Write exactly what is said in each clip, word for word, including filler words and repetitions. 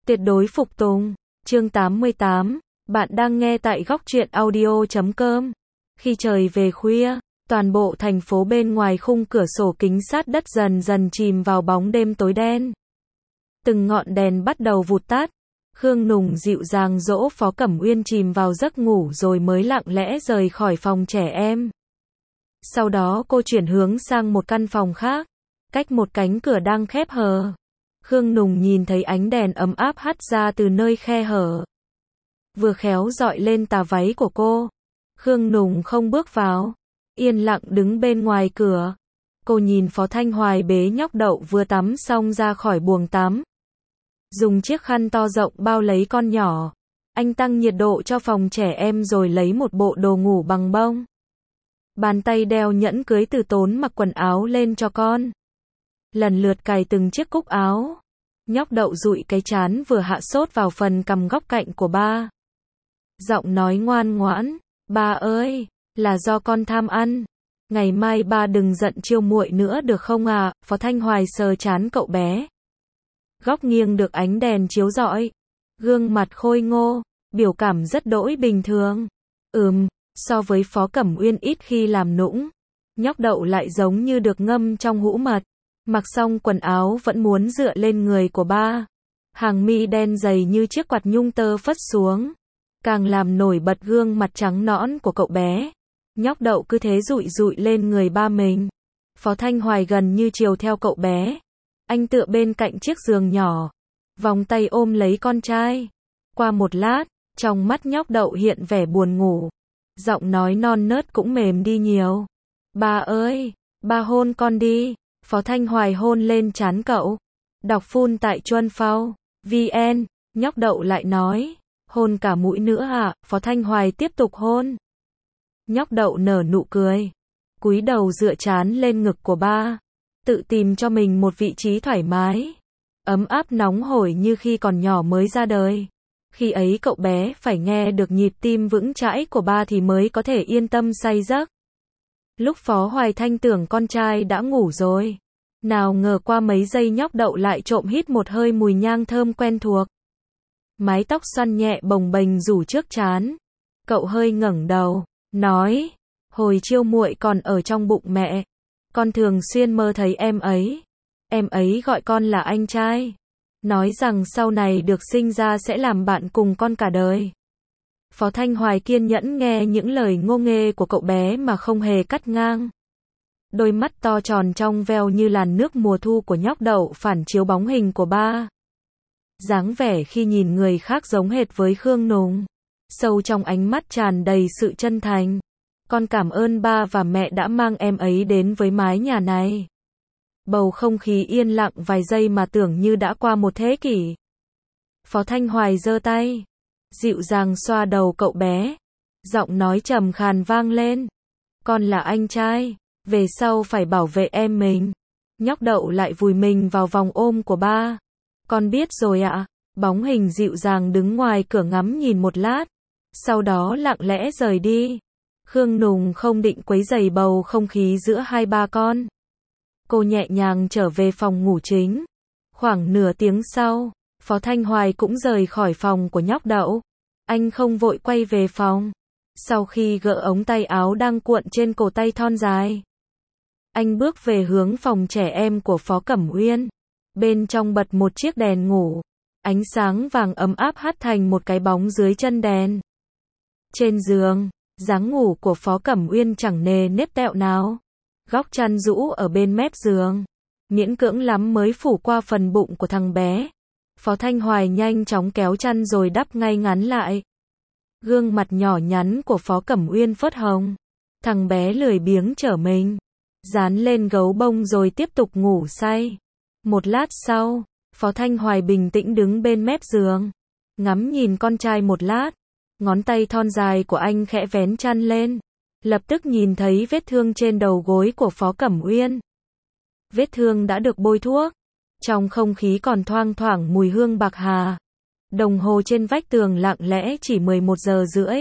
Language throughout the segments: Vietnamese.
Tuyệt đối phục tùng. Chương tám mươi tám. Bạn đang nghe tại góc truyện audio chấm com. Khi trời về khuya, toàn bộ thành phố bên ngoài khung cửa sổ kính sát đất dần dần chìm vào bóng đêm tối đen. Từng ngọn đèn bắt đầu vụt tắt. Khương Nùng dịu dàng dỗ Phó Cẩm Uyên chìm vào giấc ngủ rồi mới lặng lẽ rời khỏi phòng trẻ em. Sau đó cô chuyển hướng sang một căn phòng khác, cách một cánh cửa đang khép hờ. Khương Nùng nhìn thấy ánh đèn ấm áp hắt ra từ nơi khe hở, vừa khéo dọi lên tà váy của cô. Khương Nùng không bước vào, yên lặng đứng bên ngoài cửa. Cô nhìn Phó Thanh Hoài bế nhóc Đậu vừa tắm xong ra khỏi buồng tắm, dùng chiếc khăn to rộng bao lấy con nhỏ. Anh tăng nhiệt độ cho phòng trẻ em rồi lấy một bộ đồ ngủ bằng bông. Bàn tay đeo nhẫn cưới từ tốn mặc quần áo lên cho con, lần lượt cài từng chiếc cúc áo. Nhóc Đậu dụi cái trán vừa hạ sốt vào phần cằm góc cạnh của ba. Giọng nói ngoan ngoãn, "Ba ơi, là do con tham ăn. Ngày mai ba đừng giận chiêu muội nữa được không à?" Phó Thanh Hoài sờ trán cậu bé. Góc nghiêng được ánh đèn chiếu rọi, gương mặt khôi ngô, biểu cảm rất đỗi bình thường. Ừm, so với Phó Cẩm Uyên ít khi làm nũng, nhóc Đậu lại giống như được ngâm trong hũ mật. Mặc xong quần áo vẫn muốn dựa lên người của ba. Hàng mi đen dày như chiếc quạt nhung tơ phất xuống, càng làm nổi bật gương mặt trắng nõn của cậu bé. Nhóc Đậu cứ thế dụi dụi lên người ba mình. Phó Thanh Hoài gần như chiều theo cậu bé. Anh tựa bên cạnh chiếc giường nhỏ, vòng tay ôm lấy con trai. Qua một lát, trong mắt nhóc Đậu hiện vẻ buồn ngủ. Giọng nói non nớt cũng mềm đi nhiều. "Ba ơi, ba hôn con đi." Phó Thanh Hoài hôn lên trán cậu. Đọc phun tại Chuân Phao vn. Nhóc Đậu lại nói, "Hôn cả mũi nữa à?" Phó Thanh Hoài tiếp tục hôn. Nhóc Đậu nở nụ cười, cúi đầu dựa trán lên ngực của ba, tự tìm cho mình một vị trí thoải mái, ấm áp nóng hổi như khi còn nhỏ mới ra đời. Khi ấy cậu bé phải nghe được nhịp tim vững chãi của ba thì mới có thể yên tâm say giấc. Lúc Phó Hoài Thanh tưởng con trai đã ngủ rồi, nào ngờ qua mấy giây nhóc Đậu lại trộm hít một hơi mùi nhang thơm quen thuộc. Mái tóc xoăn nhẹ bồng bềnh rủ trước trán. Cậu hơi ngẩng đầu, nói, "Hồi chiêu muội còn ở trong bụng mẹ, con thường xuyên mơ thấy em ấy. Em ấy gọi con là anh trai, nói rằng sau này được sinh ra sẽ làm bạn cùng con cả đời." Phó Thanh Hoài kiên nhẫn nghe những lời ngô nghê của cậu bé mà không hề cắt ngang. Đôi mắt to tròn trong veo như làn nước mùa thu của nhóc Đậu phản chiếu bóng hình của ba. Dáng vẻ khi nhìn người khác giống hệt với Khương Nùng. Sâu trong ánh mắt tràn đầy sự chân thành. "Con cảm ơn ba và mẹ đã mang em ấy đến với mái nhà này." Bầu không khí yên lặng vài giây mà tưởng như đã qua một thế kỷ. Phó Thanh Hoài giơ tay, dịu dàng xoa đầu cậu bé. Giọng nói trầm khàn vang lên, "Con là anh trai, về sau phải bảo vệ em mình." Nhóc Đậu lại vùi mình vào vòng ôm của ba. "Con biết rồi ạ." Bóng hình dịu dàng đứng ngoài cửa ngắm nhìn một lát, sau đó lặng lẽ rời đi. Khương Nùng không định quấy rầy bầu không khí giữa hai ba con. Cô nhẹ nhàng trở về phòng ngủ chính. Khoảng nửa tiếng sau, Phó Thanh Hoài cũng rời khỏi phòng của nhóc Đậu. Anh không vội quay về phòng. Sau khi gỡ ống tay áo đang cuộn trên cổ tay thon dài, anh bước về hướng phòng trẻ em của Phó Cẩm Uyên. Bên trong bật một chiếc đèn ngủ, ánh sáng vàng ấm áp hắt thành một cái bóng dưới chân đèn. Trên giường, dáng ngủ của Phó Cẩm Uyên chẳng nề nếp tẹo nào. Góc chăn rũ ở bên mép giường, miễn cưỡng lắm mới phủ qua phần bụng của thằng bé. Phó Thanh Hoài nhanh chóng kéo chăn rồi đắp ngay ngắn lại. Gương mặt nhỏ nhắn của Phó Cẩm Uyên phớt hồng. Thằng bé lười biếng trở mình, dán lên gấu bông rồi tiếp tục ngủ say. Một lát sau, Phó Thanh Hoài bình tĩnh đứng bên mép giường, ngắm nhìn con trai một lát. Ngón tay thon dài của anh khẽ vén chăn lên, lập tức nhìn thấy vết thương trên đầu gối của Phó Cẩm Uyên. Vết thương đã được bôi thuốc. Trong không khí còn thoang thoảng mùi hương bạc hà. Đồng hồ trên vách tường lặng lẽ chỉ mười một giờ rưỡi.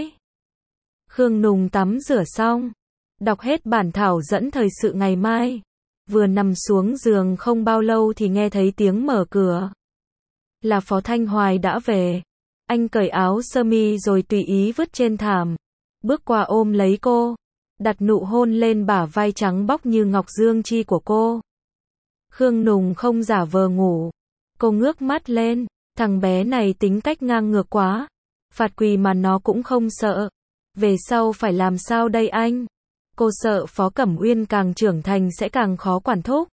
Khương Nùng tắm rửa xong, đọc hết bản thảo dẫn thời sự ngày mai. Vừa nằm xuống giường không bao lâu thì nghe thấy tiếng mở cửa. là Phó Thanh Hoài đã về. Anh cởi áo sơ mi rồi tùy ý vứt trên thảm. Bước qua ôm lấy cô. Đặt nụ hôn lên bả vai trắng bóc như ngọc dương chi của cô. Khương Nùng không giả vờ ngủ. Cô ngước mắt lên. Thằng bé này tính cách ngang ngược quá. Phạt quỳ mà nó cũng không sợ. Về sau phải làm sao đây anh? Cô sợ Phó Cẩm Uyên càng trưởng thành sẽ càng khó quản thúc.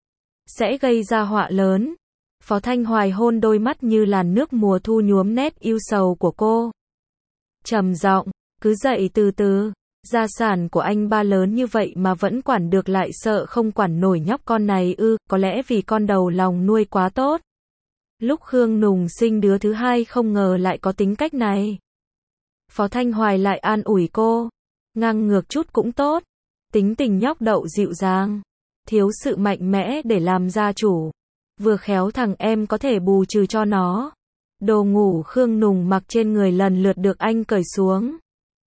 Sẽ gây ra họa lớn. Phó Thanh Hoài hôn đôi mắt như làn nước mùa thu nhuốm nét yêu sầu của cô. Trầm giọng, cứ dậy từ từ. Gia sản của anh ba lớn như vậy mà vẫn quản được lại sợ không quản nổi nhóc con này ư, có lẽ vì con đầu lòng nuôi quá tốt. Lúc Khương Nùng sinh đứa thứ hai không ngờ lại có tính cách này. Phó Thanh Hoài lại an ủi cô. Ngang ngược chút cũng tốt. Tính tình nhóc đậu dịu dàng. Thiếu sự mạnh mẽ để làm gia chủ. Vừa khéo thằng em có thể bù trừ cho nó. Đồ ngủ Khương Nùng mặc trên người lần lượt được anh cởi xuống.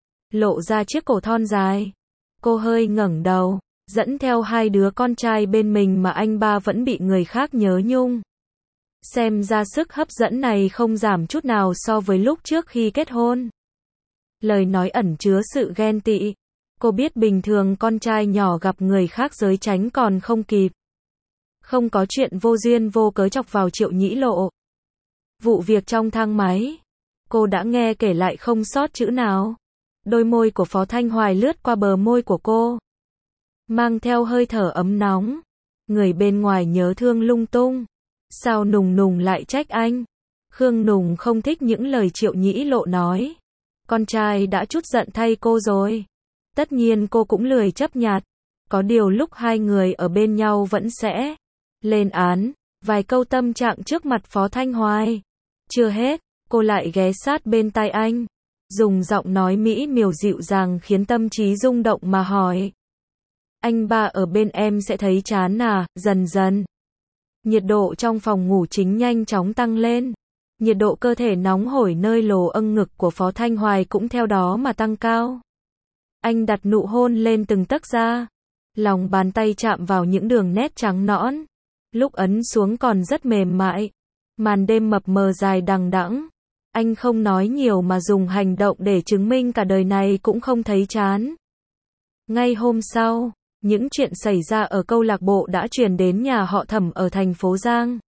Lộ ra chiếc cổ thon dài. Cô hơi ngẩng đầu. Dẫn theo hai đứa con trai bên mình mà anh ba vẫn bị người khác nhớ nhung. Xem ra sức hấp dẫn này không giảm chút nào so với lúc trước khi kết hôn. Lời nói ẩn chứa sự ghen tị. Cô biết bình thường con trai nhỏ gặp người khác giới tránh còn không kịp. Không có chuyện vô duyên vô cớ chọc vào Triệu Nhĩ Lộ. Vụ việc trong thang máy. Cô đã nghe kể lại không sót chữ nào. Đôi môi của Phó Thanh Hoài lướt qua bờ môi của cô. Mang theo hơi thở ấm nóng. Người bên ngoài nhớ thương lung tung. Sao Nùng Nùng lại trách anh? Khương Nùng không thích những lời Triệu Nhĩ Lộ nói. Con trai đã chút giận thay cô rồi. Tất nhiên cô cũng lười chấp nhặt. Có điều lúc hai người ở bên nhau vẫn sẽ lên án. Vài câu tâm trạng trước mặt Phó Thanh Hoài. Chưa hết, cô lại ghé sát bên tai anh. Dùng giọng nói mỹ miều dịu dàng khiến tâm trí rung động mà hỏi. Anh ba ở bên em sẽ thấy chán à? Dần dần. Nhiệt độ trong phòng ngủ chính nhanh chóng tăng lên. Nhiệt độ cơ thể nóng hổi nơi lồ âng ngực của Phó Thanh Hoài cũng theo đó mà tăng cao. Anh đặt nụ hôn lên từng tấc da. Lòng bàn tay chạm vào những đường nét trắng nõn. Lúc ấn xuống còn rất mềm mại. Màn đêm mập mờ dài đằng đẵng. Anh không nói nhiều mà dùng hành động để chứng minh cả đời này cũng không thấy chán. Ngay hôm sau, những chuyện xảy ra ở câu lạc bộ đã truyền đến nhà họ Thẩm ở thành phố Giang.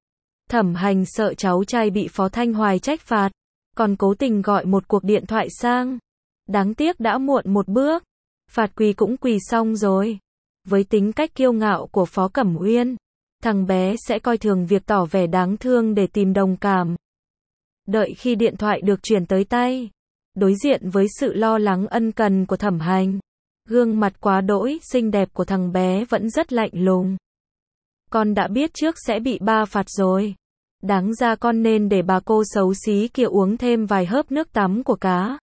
Thẩm Hành sợ cháu trai bị Phó Thanh Hoài trách phạt, còn cố tình gọi một cuộc điện thoại sang. Đáng tiếc đã muộn một bước. Phạt quỳ cũng quỳ xong rồi. Với tính cách kiêu ngạo của Phó Cẩm Uyên, thằng bé sẽ coi thường việc tỏ vẻ đáng thương để tìm đồng cảm. Đợi khi điện thoại được chuyển tới tay, đối diện với sự lo lắng ân cần của Thẩm Hành, gương mặt quá đỗi xinh đẹp của thằng bé vẫn rất lạnh lùng. Con đã biết trước sẽ bị ba phạt rồi. Đáng ra con nên để bà cô xấu xí kia uống thêm vài hớp nước tắm của cá.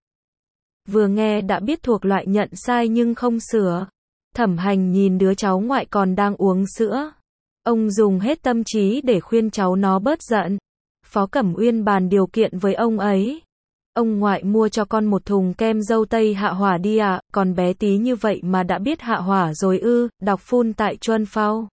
Vừa nghe đã biết thuộc loại nhận sai nhưng không sửa. Thẩm Hành nhìn đứa cháu ngoại còn đang uống sữa. Ông dùng hết tâm trí để khuyên cháu nó bớt giận. Phó Cẩm Uyên bàn điều kiện với ông ấy. Ông ngoại mua cho con một thùng kem dâu tây hạ hỏa đi ạ, à, còn bé tí như vậy mà đã biết hạ hỏa rồi ư, đọc full tại Chuân Phao.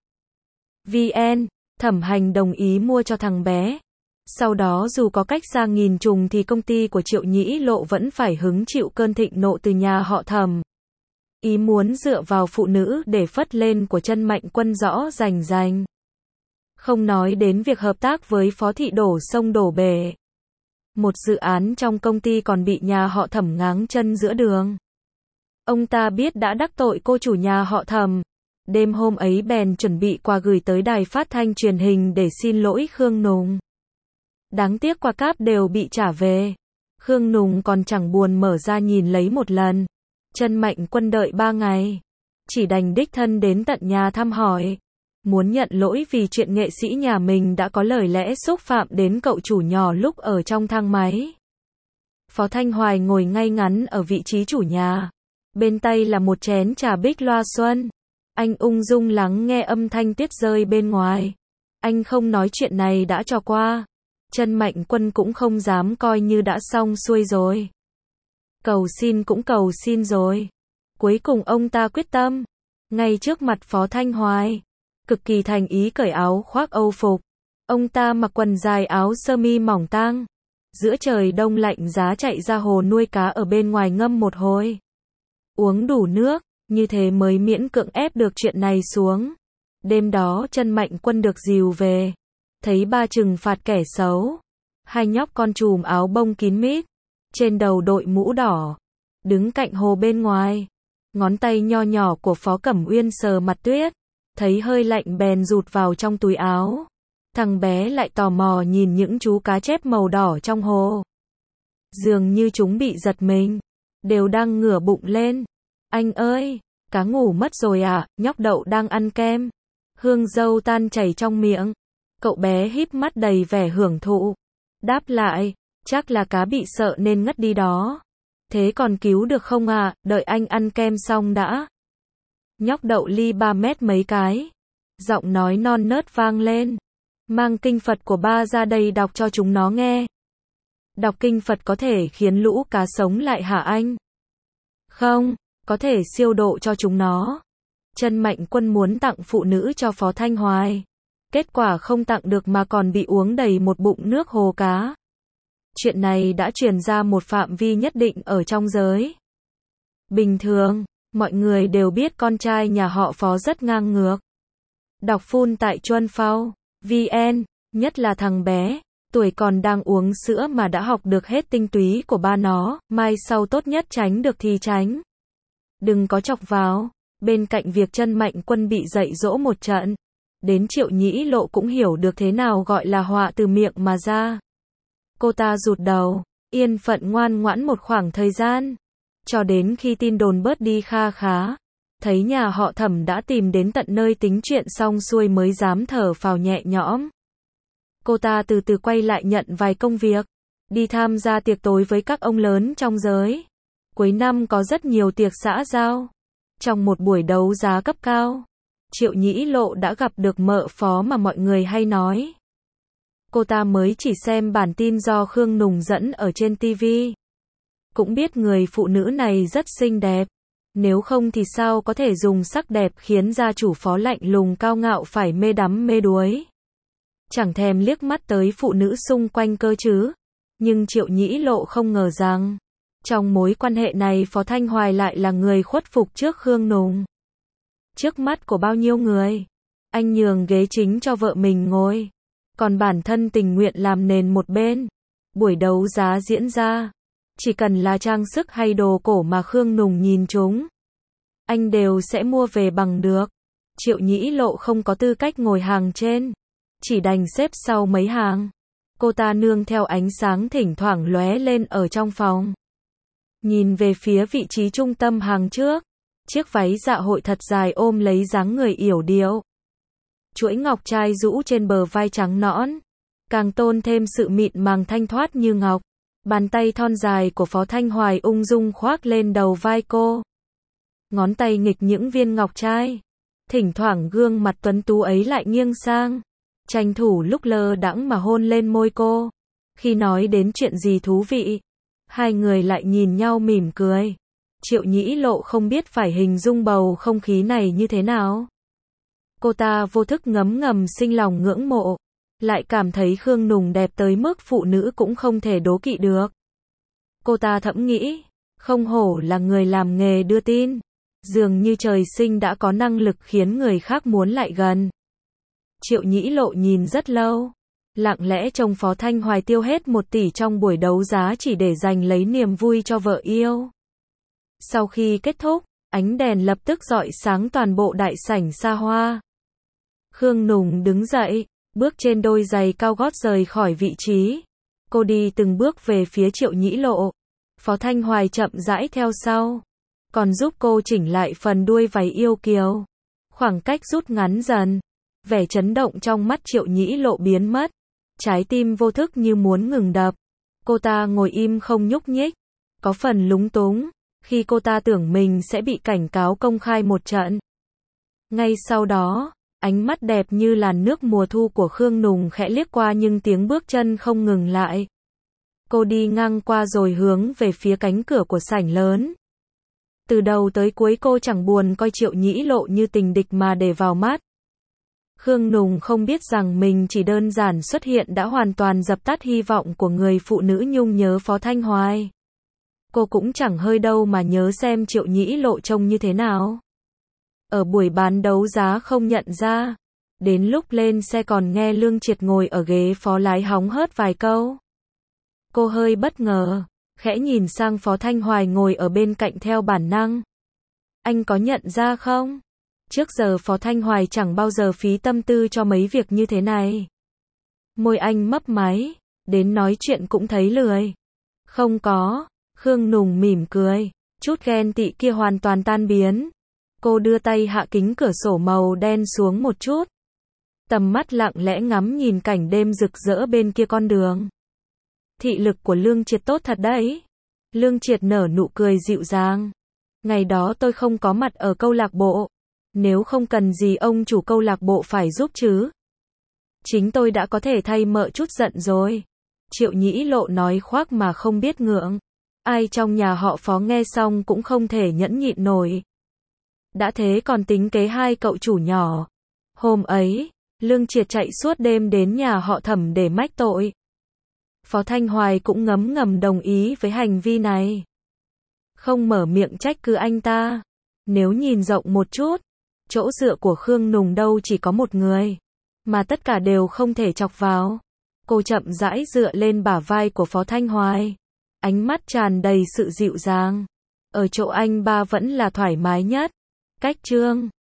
vê en, Thẩm Hành đồng ý mua cho thằng bé. Sau đó dù có cách xa nghìn trùng thì công ty của Triệu Nhĩ Lộ vẫn phải hứng chịu cơn thịnh nộ từ nhà họ Thẩm. Ý muốn dựa vào phụ nữ để phất lên của Chân Mạnh Quân rõ rành rành. Không nói đến việc hợp tác với Phó Thị đổ sông đổ bể. Một dự án trong công ty còn bị nhà họ Thẩm ngáng chân giữa đường. Ông ta biết đã đắc tội cô chủ nhà họ Thẩm. Đêm hôm ấy bèn chuẩn bị quà gửi tới đài phát thanh truyền hình để xin lỗi Khương Nùng. Đáng tiếc quà cáp đều bị trả về. Khương Nùng còn chẳng buồn mở ra nhìn lấy một lần. Chân Mạnh Quân đợi ba ngày. Chỉ đành đích thân đến tận nhà thăm hỏi. Muốn nhận lỗi vì chuyện nghệ sĩ nhà mình đã có lời lẽ xúc phạm đến cậu chủ nhỏ lúc ở trong thang máy. Phó Thanh Hoài ngồi ngay ngắn ở vị trí chủ nhà. Bên tay là một chén trà bích loa xuân. Anh ung dung lắng nghe âm thanh tuyết rơi bên ngoài. Anh không nói chuyện này đã cho qua. Chân Mạnh Quân cũng không dám coi như đã xong xuôi rồi. Cầu xin cũng cầu xin rồi. Cuối cùng ông ta quyết tâm. Ngay trước mặt Phó Thanh Hoài. Cực kỳ thành ý cởi áo khoác Âu phục. Ông ta mặc quần dài áo sơ mi mỏng tang. Giữa trời đông lạnh giá chạy ra hồ nuôi cá ở bên ngoài ngâm một hồi. Uống đủ nước, như thế mới miễn cưỡng ép được chuyện này xuống. Đêm đó Trân Mạnh Quân được dìu về. Thấy ba trừng phạt kẻ xấu. Hai nhóc con trùm áo bông kín mít. Trên đầu đội mũ đỏ. Đứng cạnh hồ bên ngoài. Ngón tay nho nhỏ của Phó Cẩm Uyên sờ mặt Tuyết. Thấy hơi lạnh bèn rụt vào trong túi áo. Thằng bé lại tò mò nhìn những chú cá chép màu đỏ trong hồ. Dường như chúng bị giật mình. Đều đang ngửa bụng lên. Anh ơi, cá ngủ mất rồi à, nhóc Đậu đang ăn kem. Hương dâu tan chảy trong miệng. Cậu bé híp mắt đầy vẻ hưởng thụ. Đáp lại, chắc là cá bị sợ nên ngất đi đó. Thế còn cứu được không à, đợi anh ăn kem xong đã. Nhóc Đậu ly ba mét mấy cái. Giọng nói non nớt vang lên. Mang kinh Phật của ba ra đây đọc cho chúng nó nghe. Đọc kinh Phật có thể khiến lũ cá sống lại hả anh? Không, có thể siêu độ cho chúng nó. Trân Mạnh Quân muốn tặng phụ nữ cho Phó Thanh Hoài. Kết quả không tặng được mà còn bị uống đầy một bụng nước hồ cá. Chuyện này đã truyền ra một phạm vi nhất định ở trong giới. Bình thường, mọi người đều biết con trai nhà họ Phó rất ngang ngược. Đọc full tại Chuân Phao, vê en, nhất là thằng bé, tuổi còn đang uống sữa mà đã học được hết tinh túy của ba nó, mai sau tốt nhất tránh được thì tránh. Đừng có chọc vào. Bên cạnh việc Trân Mạnh Quân bị dạy dỗ một trận, đến Triệu Nhĩ Lộ cũng hiểu được thế nào gọi là họa từ miệng mà ra. Cô ta rụt đầu, yên phận ngoan ngoãn một khoảng thời gian, cho đến khi tin đồn bớt đi kha khá, thấy nhà họ Thẩm đã tìm đến tận nơi tính chuyện xong xuôi mới dám thở phào nhẹ nhõm. Cô ta từ từ quay lại nhận vài công việc, đi tham gia tiệc tối với các ông lớn trong giới. Cuối năm có rất nhiều tiệc xã giao. Trong một buổi đấu giá cấp cao, Triệu Nhĩ Lộ đã gặp được mợ Phó mà mọi người hay nói. Cô ta mới chỉ xem bản tin do Khương Nùng dẫn ở trên ti vi. Cũng biết người phụ nữ này rất xinh đẹp. Nếu không thì sao có thể dùng sắc đẹp khiến gia chủ Phó lạnh lùng cao ngạo phải mê đắm mê đuối. Chẳng thèm liếc mắt tới phụ nữ xung quanh cơ chứ. Nhưng Triệu Nhĩ Lộ không ngờ rằng, trong mối quan hệ này Phó Thanh Hoài lại là người khuất phục trước Khương Nùng. Trước mắt của bao nhiêu người, anh nhường ghế chính cho vợ mình ngồi, còn bản thân tình nguyện làm nền một bên. Buổi đấu giá diễn ra, chỉ cần là trang sức hay đồ cổ mà Khương Nùng nhìn chúng, anh đều sẽ mua về bằng được. Triệu Nhĩ Lộ không có tư cách ngồi hàng trên, chỉ đành xếp sau mấy hàng. Cô ta nương theo ánh sáng thỉnh thoảng lóe lên ở trong phòng. Nhìn về phía vị trí trung tâm hàng trước, chiếc váy dạ hội thật dài ôm lấy dáng người yểu điệu. Chuỗi ngọc trai rũ trên bờ vai trắng nõn, càng tôn thêm sự mịn màng thanh thoát như ngọc. Bàn tay thon dài của Phó Thanh Hoài ung dung khoác lên đầu vai cô. Ngón tay nghịch những viên ngọc trai. Thỉnh thoảng gương mặt tuấn tú ấy lại nghiêng sang, tranh thủ lúc lơ đãng mà hôn lên môi cô. Khi nói đến chuyện gì thú vị, hai người lại nhìn nhau mỉm cười. Triệu Nhĩ Lộ không biết phải hình dung bầu không khí này như thế nào. Cô ta vô thức ngấm ngầm sinh lòng ngưỡng mộ, lại cảm thấy Khương Nùng đẹp tới mức phụ nữ cũng không thể đố kỵ được. Cô ta thẫm nghĩ, không hổ là người làm nghề đưa tin, dường như trời sinh đã có năng lực khiến người khác muốn lại gần. Triệu Nhĩ Lộ nhìn rất lâu, lặng lẽ trông Phó Thanh Hoài tiêu hết một tỷ trong buổi đấu giá chỉ để giành lấy niềm vui cho vợ yêu. Sau khi kết thúc, ánh đèn lập tức rọi sáng toàn bộ đại sảnh xa hoa. Khương Nùng đứng dậy, bước trên đôi giày cao gót rời khỏi vị trí. Cô đi từng bước về phía Triệu Nhĩ Lộ. Phó Thanh Hoài chậm rãi theo sau, còn giúp cô chỉnh lại phần đuôi váy yêu kiều. Khoảng cách rút ngắn dần, vẻ chấn động trong mắt Triệu Nhĩ Lộ biến mất. Trái tim vô thức như muốn ngừng đập. Cô ta ngồi im không nhúc nhích, có phần lúng túng, khi cô ta tưởng mình sẽ bị cảnh cáo công khai một trận. Ngay sau đó, ánh mắt đẹp như làn nước mùa thu của Khương Nùng khẽ liếc qua nhưng tiếng bước chân không ngừng lại. Cô đi ngang qua rồi hướng về phía cánh cửa của sảnh lớn. Từ đầu tới cuối cô chẳng buồn coi Triệu Nhĩ Lộ như tình địch mà để vào mắt. Khương Nùng không biết rằng mình chỉ đơn giản xuất hiện đã hoàn toàn dập tắt hy vọng của người phụ nữ nhung nhớ Phó Thanh Hoài. Cô cũng chẳng hơi đâu mà nhớ xem Triệu Nhĩ Lộ trông như thế nào. Ở buổi bán đấu giá không nhận ra. Đến lúc lên xe còn nghe Lương Triệt ngồi ở ghế phó lái hóng hớt vài câu. Cô hơi bất ngờ, khẽ nhìn sang Phó Thanh Hoài ngồi ở bên cạnh theo bản năng. Anh có nhận ra không? Trước giờ Phó Thanh Hoài chẳng bao giờ phí tâm tư cho mấy việc như thế này. Môi anh mấp máy, đến nói chuyện cũng thấy lười. Không có, Khương Nùng mỉm cười, chút ghen tị kia hoàn toàn tan biến. Cô đưa tay hạ kính cửa sổ màu đen xuống một chút. Tầm mắt lặng lẽ ngắm nhìn cảnh đêm rực rỡ bên kia con đường. Thị lực của Lương Triệt tốt thật đấy. Lương Triệt nở nụ cười dịu dàng. Ngày đó tôi không có mặt ở câu lạc bộ. Nếu không cần gì ông chủ câu lạc bộ phải giúp chứ. Chính tôi đã có thể thay mợ chút giận rồi. Triệu Nhĩ Lộ nói khoác mà không biết ngượng. Ai trong nhà họ Phó nghe xong cũng không thể nhẫn nhịn nổi. Đã thế còn tính kế hai cậu chủ nhỏ. Hôm ấy, Lương Triệt chạy suốt đêm đến nhà họ Thẩm để mách tội. Phó Thanh Hoài cũng ngấm ngầm đồng ý với hành vi này. Không mở miệng trách cứ anh ta. Nếu nhìn rộng một chút, chỗ dựa của Khương Nùng đâu chỉ có một người, mà tất cả đều không thể chọc vào. Cô chậm rãi dựa lên bả vai của Phó Thanh Hoài. Ánh mắt tràn đầy sự dịu dàng. Ở chỗ anh ba vẫn là thoải mái nhất. Cách chương